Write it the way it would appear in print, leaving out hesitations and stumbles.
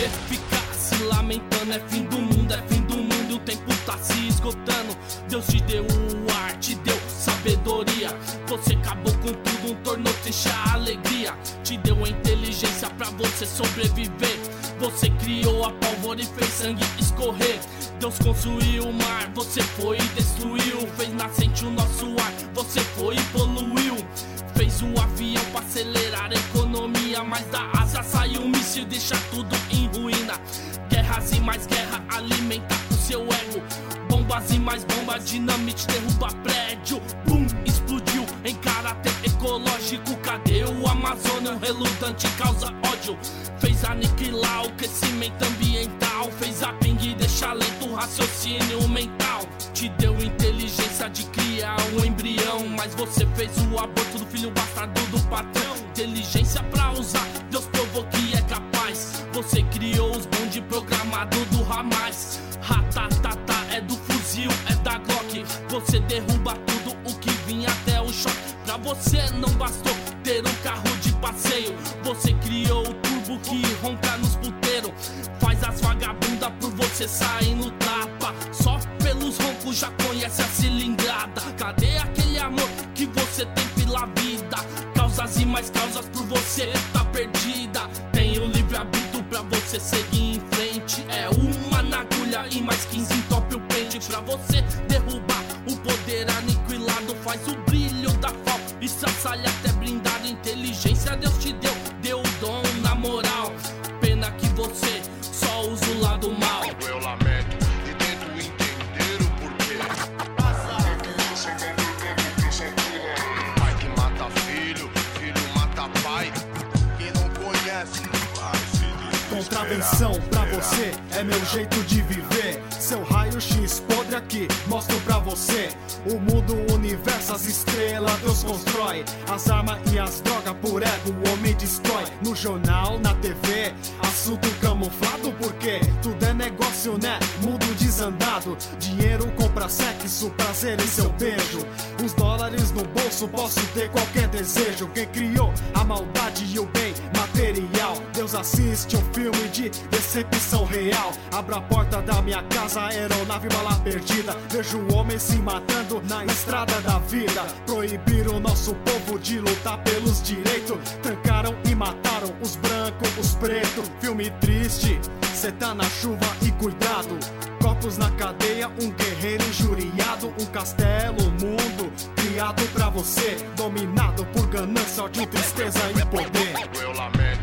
você ficar se lamentando. É fim do mundo, é fim do mundo e o tempo tá se esgotando. Deus te deu o ar, te deu sabedoria. Você acabou com tudo, tornou triste a alegria. Te deu a inteligência pra você sobreviver. Você criou a pólvora e fez sangue escorrer. Deus construiu o mar, você foi e destruiu. Fez nascente o nosso ar, você foi e poluiu. Fez o avião pra acelerar a economia, mas da asa saiu um míssil e deixa tudo em ruína. Guerras e mais guerra alimenta o seu ego. Bombas e mais bombas, dinamite derruba prédio. Bum, explodiu em caráter ecológico. Cadê o Amazônia? Um relutante causa ódio. Fez aniquilar o crescimento ambiental. Fez a ping e deixa lento o raciocínio mental. Te deu inteligência de criar um embrião, mas você fez o aborto do filho bastardo do patrão. Inteligência pra usar, Deus provou que é capaz. Você criou os bonde programado do Hamas. Ratatata é do fuzil, é da Glock. Você derruba tudo o que vinha até o choque. Pra você não bastou ter um carro de passeio. Você criou o turbo que ronca nos puteiros. Faz as vagabundas por você sair no tapa. Só pelos roncos já conhece a cilindrada. Cadê aquele amor que você tem pela vida? Causas e mais causas por você tá perdida. Tem o livre-arbítrio pra você seguir em frente. É uma na agulha e mais 15 entope o pente. Pra você derrubar o poder aniquilado. Faz o brilho da FAO e estraçalha até blindado. Inteligência Deus te deu, deu o dom na moral. Pena que você só usa o lado mal. Eu lamento e tento entender o porquê. Pai que mata filho, filho mata pai. Quem não conhece vai se desesperar. Contravenção pra você é meu jeito de viver. Seu raio-x podre aqui, mostro pra você. O mundo, o universo, as estrelas Deus constrói. As armas e as drogas por ego o homem destrói. No jornal, na TV, assunto camuflado. Porque tudo é negócio, né? Mundo desandado. Dinheiro compra sexo, prazer em seu beijo. Uns dólares no bolso, posso ter qualquer desejo. Quem criou a maldade e o bem material? Deus assiste um filme de decepção real. Abra a porta da minha casa, aeronave bala perdida. Vejo o homem se matando na estrada da vida. Proibiram o nosso povo de lutar pelos direitos. Trancaram e mataram os brancos, os pretos. Filme triste, cê tá na chuva e cuidado. Copos na cadeia, um guerreiro injuriado. Um castelo, um mundo criado pra você. Dominado por ganância, ódio, tristeza e poder. Eu lamento.